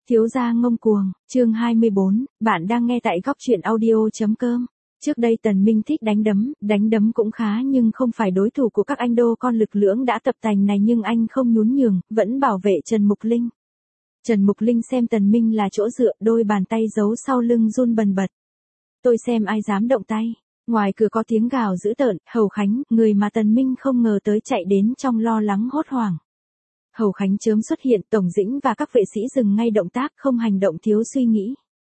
Thiếu gia ngông cuồng, chương 24, bạn đang nghe tại góc truyện audio.com. Trước đây Tần Minh thích đánh đấm cũng khá nhưng không phải đối thủ của các anh đô con lực lưỡng đã tập tành này, nhưng anh không nhún nhường, vẫn bảo vệ Trần Mục Linh. Trần Mục Linh xem Tần Minh là chỗ dựa, đôi bàn tay giấu sau lưng run bần bật. Tôi xem ai dám động tay. Ngoài cửa có tiếng gào dữ tợn, Hầu Khánh, người mà Tần Minh không ngờ tới chạy đến trong lo lắng hốt hoảng. Hầu Khánh chớm xuất hiện, Tổng Dĩnh và các vệ sĩ dừng ngay động tác, không hành động thiếu suy nghĩ.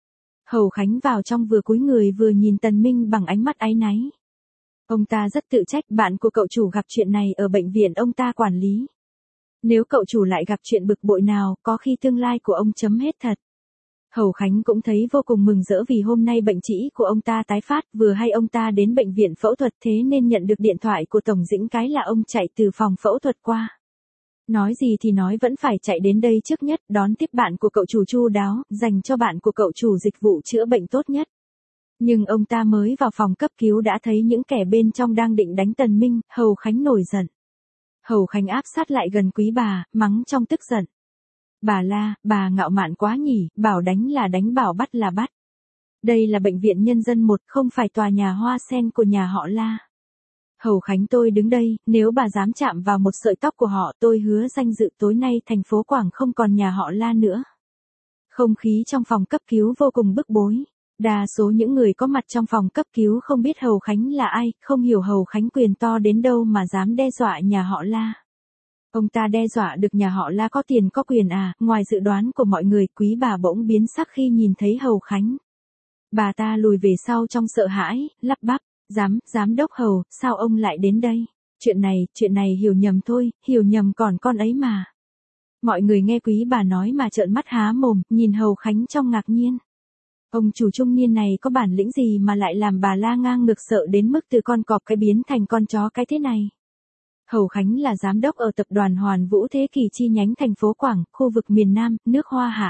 Hầu Khánh vào trong vừa cúi người vừa nhìn Tần Minh bằng ánh mắt áy náy. Ông ta rất tự trách, bạn của cậu chủ gặp chuyện này ở bệnh viện ông ta quản lý. Nếu cậu chủ lại gặp chuyện bực bội nào, có khi tương lai của ông chấm hết thật. Hầu Khánh cũng thấy vô cùng mừng rỡ vì hôm nay bệnh trĩ của ông ta tái phát, vừa hay ông ta đến bệnh viện phẫu thuật, thế nên nhận được điện thoại của Tổng Dĩnh cái là ông chạy từ phòng phẫu thuật qua. Nói gì thì nói vẫn phải chạy đến đây trước nhất, đón tiếp bạn của cậu chủ chu đáo, dành cho bạn của cậu chủ dịch vụ chữa bệnh tốt nhất. Nhưng ông ta mới vào phòng cấp cứu đã thấy những kẻ bên trong đang định đánh Tần Minh, Hầu Khánh nổi giận. Hầu Khánh áp sát lại gần Quý bà, mắng trong tức giận. Bà La, bà ngạo mạn quá nhỉ, bảo đánh là đánh, bảo bắt là bắt. Đây là bệnh viện nhân dân 1, không phải tòa nhà hoa sen của nhà họ La. Hầu Khánh, tôi đứng đây, nếu bà dám chạm vào một sợi tóc của họ, tôi hứa danh dự tối nay thành phố Quảng không còn nhà họ La nữa. Không khí trong phòng cấp cứu vô cùng bức bối. Đa số những người có mặt trong phòng cấp cứu không biết Hầu Khánh là ai, không hiểu Hầu Khánh quyền to đến đâu mà dám đe dọa nhà họ La. Ông ta đe dọa được nhà họ La có tiền có quyền à? Ngoài dự đoán của mọi người, Quý bà bỗng biến sắc khi nhìn thấy Hầu Khánh. Bà ta lùi về sau trong sợ hãi, lắp bắp. Giám đốc Hầu, sao ông lại đến đây? Chuyện này hiểu nhầm thôi, hiểu nhầm còn con ấy mà. Mọi người nghe Quý bà nói mà trợn mắt há mồm, nhìn Hầu Khánh trong ngạc nhiên. Ông chủ trung niên này có bản lĩnh gì mà lại làm bà La ngang ngược sợ đến mức từ con cọp cái biến thành con chó cái thế này? Hầu Khánh là giám đốc ở tập đoàn Hoàn Vũ Thế Kỷ chi nhánh thành phố Quảng, khu vực miền Nam, nước Hoa Hạ.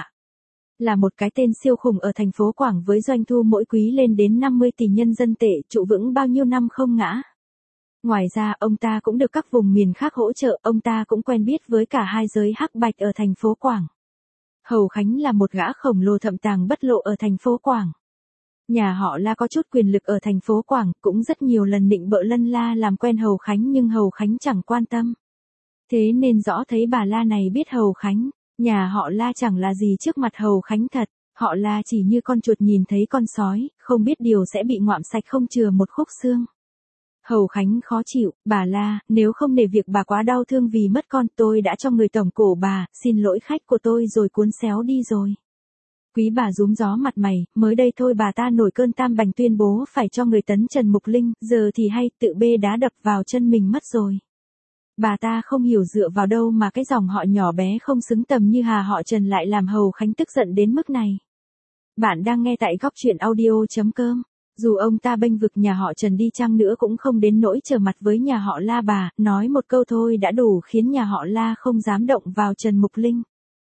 Là một cái tên siêu khủng ở thành phố Quảng với doanh thu mỗi quý lên đến 50 tỷ nhân dân tệ, trụ vững bao nhiêu năm không ngã. Ngoài ra, ông ta cũng được các vùng miền khác hỗ trợ, ông ta cũng quen biết với cả hai giới hắc bạch ở thành phố Quảng. Hầu Khánh là một gã khổng lồ thậm tàng bất lộ ở thành phố Quảng. Nhà họ La có chút quyền lực ở thành phố Quảng, cũng rất nhiều lần nịnh bợ lân la làm quen Hầu Khánh nhưng Hầu Khánh chẳng quan tâm. Thế nên rõ thấy bà La này biết Hầu Khánh. Nhà họ La chẳng là gì trước mặt Hầu Khánh thật, họ La chỉ như con chuột nhìn thấy con sói, không biết điều sẽ bị ngoạm sạch không chừa một khúc xương. Hầu Khánh khó chịu, bà La, nếu không nể việc bà quá đau thương vì mất con, tôi đã cho người tổng cổ bà, xin lỗi khách của tôi rồi cuốn xéo đi rồi. Quý bà rúm gió mặt mày, mới đây thôi bà ta nổi cơn tam bành tuyên bố phải cho người tấn Trần Mục Linh, giờ thì hay tự bê đá đập vào chân mình mất rồi. Bà ta không hiểu dựa vào đâu mà cái dòng họ nhỏ bé không xứng tầm như họ Trần lại làm Hầu Khánh tức giận đến mức này. Bạn đang nghe tại góc truyện audio.com. Dù ông ta bênh vực nhà họ Trần đi chăng nữa cũng không đến nỗi trở mặt với nhà họ La, bà, nói một câu thôi đã đủ khiến nhà họ La không dám động vào Trần Mục Linh.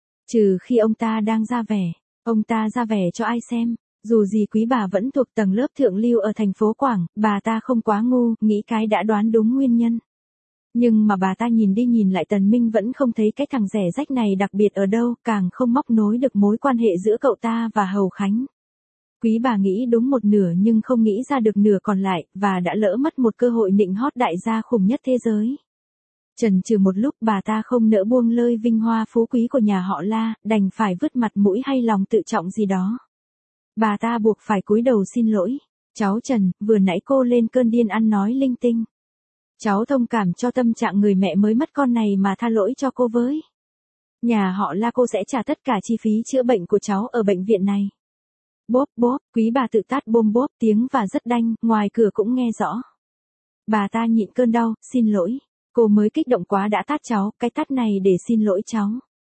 Trừ khi ông ta đang ra vẻ. Ông ta ra vẻ cho ai xem. Dù gì Quý bà vẫn thuộc tầng lớp thượng lưu ở thành phố Quảng, bà ta không quá ngu, nghĩ cái đã đoán đúng nguyên nhân. Nhưng mà bà ta nhìn đi nhìn lại Tần Minh vẫn không thấy cái thằng rẻ rách này đặc biệt ở đâu, càng không móc nối được mối quan hệ giữa cậu ta và Hầu Khánh. Quý bà nghĩ đúng một nửa nhưng không nghĩ ra được nửa còn lại, và đã lỡ mất một cơ hội nịnh hót đại gia khủng nhất thế giới. Chần chừ một lúc bà ta không nỡ buông lơi vinh hoa phú quý của nhà họ La, đành phải vứt mặt mũi hay lòng tự trọng gì đó. Bà ta buộc phải cúi đầu xin lỗi. Cháu Trần, vừa nãy cô lên cơn điên ăn nói linh tinh. Cháu thông cảm cho tâm trạng người mẹ mới mất con này mà tha lỗi cho cô với. Nhà họ La cô sẽ trả tất cả chi phí chữa bệnh của cháu ở bệnh viện này. Bốp bốp, Quý bà tự tát bôm bốp tiếng và rất đanh, ngoài cửa cũng nghe rõ. Bà ta nhịn cơn đau, xin lỗi. Cô mới kích động quá đã tát cháu, cái tát này để xin lỗi cháu.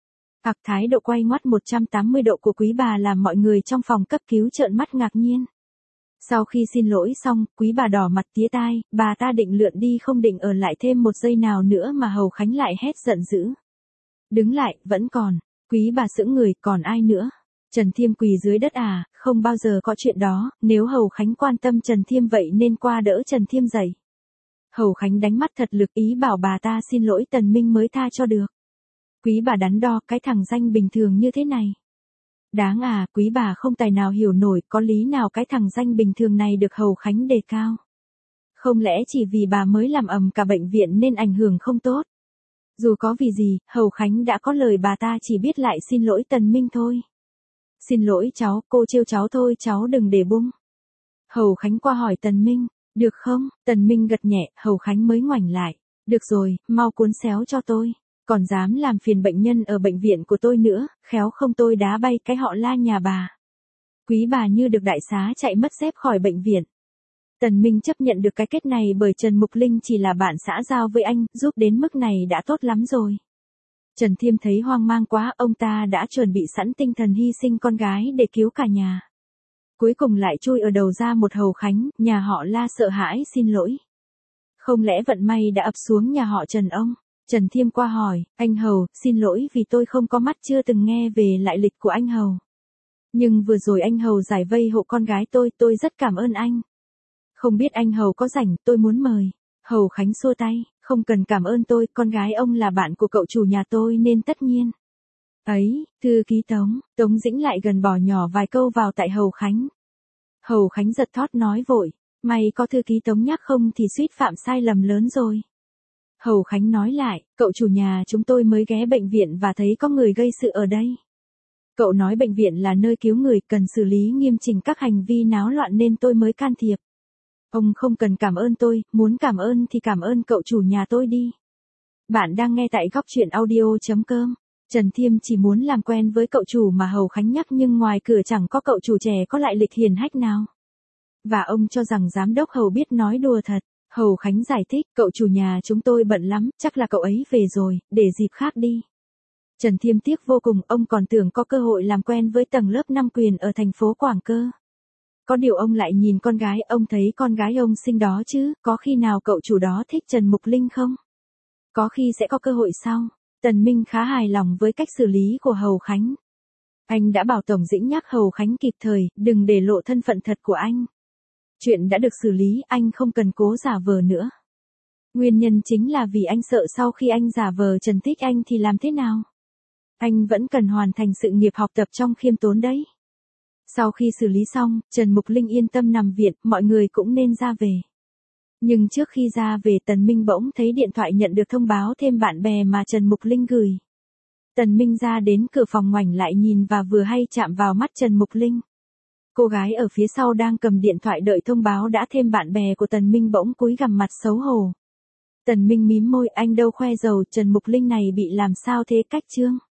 Thái độ quay ngoắt 180 độ của Quý bà làm mọi người trong phòng cấp cứu trợn mắt ngạc nhiên. Sau khi xin lỗi xong, Quý bà đỏ mặt tía tai, bà ta định lượn đi không định ở lại thêm một giây nào nữa mà Hầu Khánh lại hét giận dữ. Đứng lại, vẫn còn. Quý bà sững người, còn ai nữa? Trần Thiêm quỳ dưới đất à? Không bao giờ có chuyện đó, nếu Hầu Khánh quan tâm Trần Thiêm vậy nên qua đỡ Trần Thiêm dậy. Hầu Khánh đánh mắt thật lực ý bảo bà ta xin lỗi Tần Minh mới tha cho được. Quý bà đắn đo, cái thằng danh bình thường như thế này. Đáng à, quý bà không tài nào hiểu nổi, có lý nào cái thằng danh bình thường này được Hầu Khánh đề cao. Không lẽ chỉ vì bà mới làm ầm cả bệnh viện nên ảnh hưởng không tốt? Dù có vì gì, Hầu Khánh đã có lời bà ta chỉ biết lại xin lỗi Tần Minh thôi. Xin lỗi cháu, cô trêu cháu thôi, cháu đừng để bụng. Hầu Khánh qua hỏi Tần Minh, được không? Tần Minh gật nhẹ, Hầu Khánh mới ngoảnh lại. Được rồi, mau cuốn xéo cho tôi. Còn dám làm phiền bệnh nhân ở bệnh viện của tôi nữa, khéo không tôi đá bay cái họ La nhà bà. Quý bà như được đại xá chạy mất dép khỏi bệnh viện. Tần Minh chấp nhận được cái kết này bởi Trần Mục Linh chỉ là bạn xã giao với anh, giúp đến mức này đã tốt lắm rồi. Trần Thiêm thấy hoang mang quá, ông ta đã chuẩn bị sẵn tinh thần hy sinh con gái để cứu cả nhà. Cuối cùng lại chui ở đầu ra một Hầu Khánh, nhà họ La sợ hãi xin lỗi. Không lẽ vận may đã ập xuống nhà họ Trần ông? Trần Thiêm qua hỏi, anh Hầu, xin lỗi vì tôi không có mắt chưa từng nghe về lại lịch của anh Hầu. Nhưng vừa rồi anh Hầu giải vây hộ con gái tôi rất cảm ơn anh. Không biết anh Hầu có rảnh, tôi muốn mời. Hầu Khánh xua tay, không cần cảm ơn tôi, con gái ông là bạn của cậu chủ nhà tôi nên tất nhiên. Ấy, thư ký Tống Dĩnh lại gần bỏ nhỏ vài câu vào tại Hầu Khánh. Hầu Khánh giật thót nói vội, may có thư ký Tống nhắc không thì suýt phạm sai lầm lớn rồi. Hầu Khánh nói lại, cậu chủ nhà chúng tôi mới ghé bệnh viện và thấy có người gây sự ở đây. Cậu nói bệnh viện là nơi cứu người, cần xử lý nghiêm chỉnh các hành vi náo loạn nên tôi mới can thiệp. Ông không cần cảm ơn tôi, muốn cảm ơn thì cảm ơn cậu chủ nhà tôi đi. Bạn đang nghe tại góc truyện audio.com. Trần Thiêm chỉ muốn làm quen với cậu chủ mà Hầu Khánh nhắc nhưng ngoài cửa chẳng có cậu chủ trẻ có lại lịch hiền hách nào. Và ông cho rằng giám đốc Hầu biết nói đùa thật. Hầu Khánh giải thích, cậu chủ nhà chúng tôi bận lắm, chắc là cậu ấy về rồi, để dịp khác đi. Trần Thiêm tiếc vô cùng, ông còn tưởng có cơ hội làm quen với tầng lớp nam quyền ở thành phố Quảng cơ. Có điều ông lại nhìn con gái, ông thấy con gái ông xinh đó chứ, có khi nào cậu chủ đó thích Trần Mục Linh không? Có khi sẽ có cơ hội sau. Tần Minh khá hài lòng với cách xử lý của Hầu Khánh. Anh đã bảo Tổng Dĩnh nhắc Hầu Khánh kịp thời, đừng để lộ thân phận thật của anh. Chuyện đã được xử lý, anh không cần cố giả vờ nữa. Nguyên nhân chính là vì anh sợ sau khi anh giả vờ Trần thích anh thì làm thế nào? Anh vẫn cần hoàn thành sự nghiệp học tập trong khiêm tốn đấy. Sau khi xử lý xong, Trần Mục Linh yên tâm nằm viện, mọi người cũng nên ra về. Nhưng trước khi ra về Tần Minh bỗng thấy điện thoại nhận được thông báo thêm bạn bè mà Trần Mục Linh gửi. Tần Minh ra đến cửa phòng ngoảnh lại nhìn và vừa hay chạm vào mắt Trần Mục Linh. Cô gái ở phía sau đang cầm điện thoại đợi thông báo đã thêm bạn bè của Tần Minh bỗng cúi gằm mặt xấu hổ. Tần Minh mím môi, anh đâu khoe giàu, Trần Mục Linh này bị làm sao thế cách chương.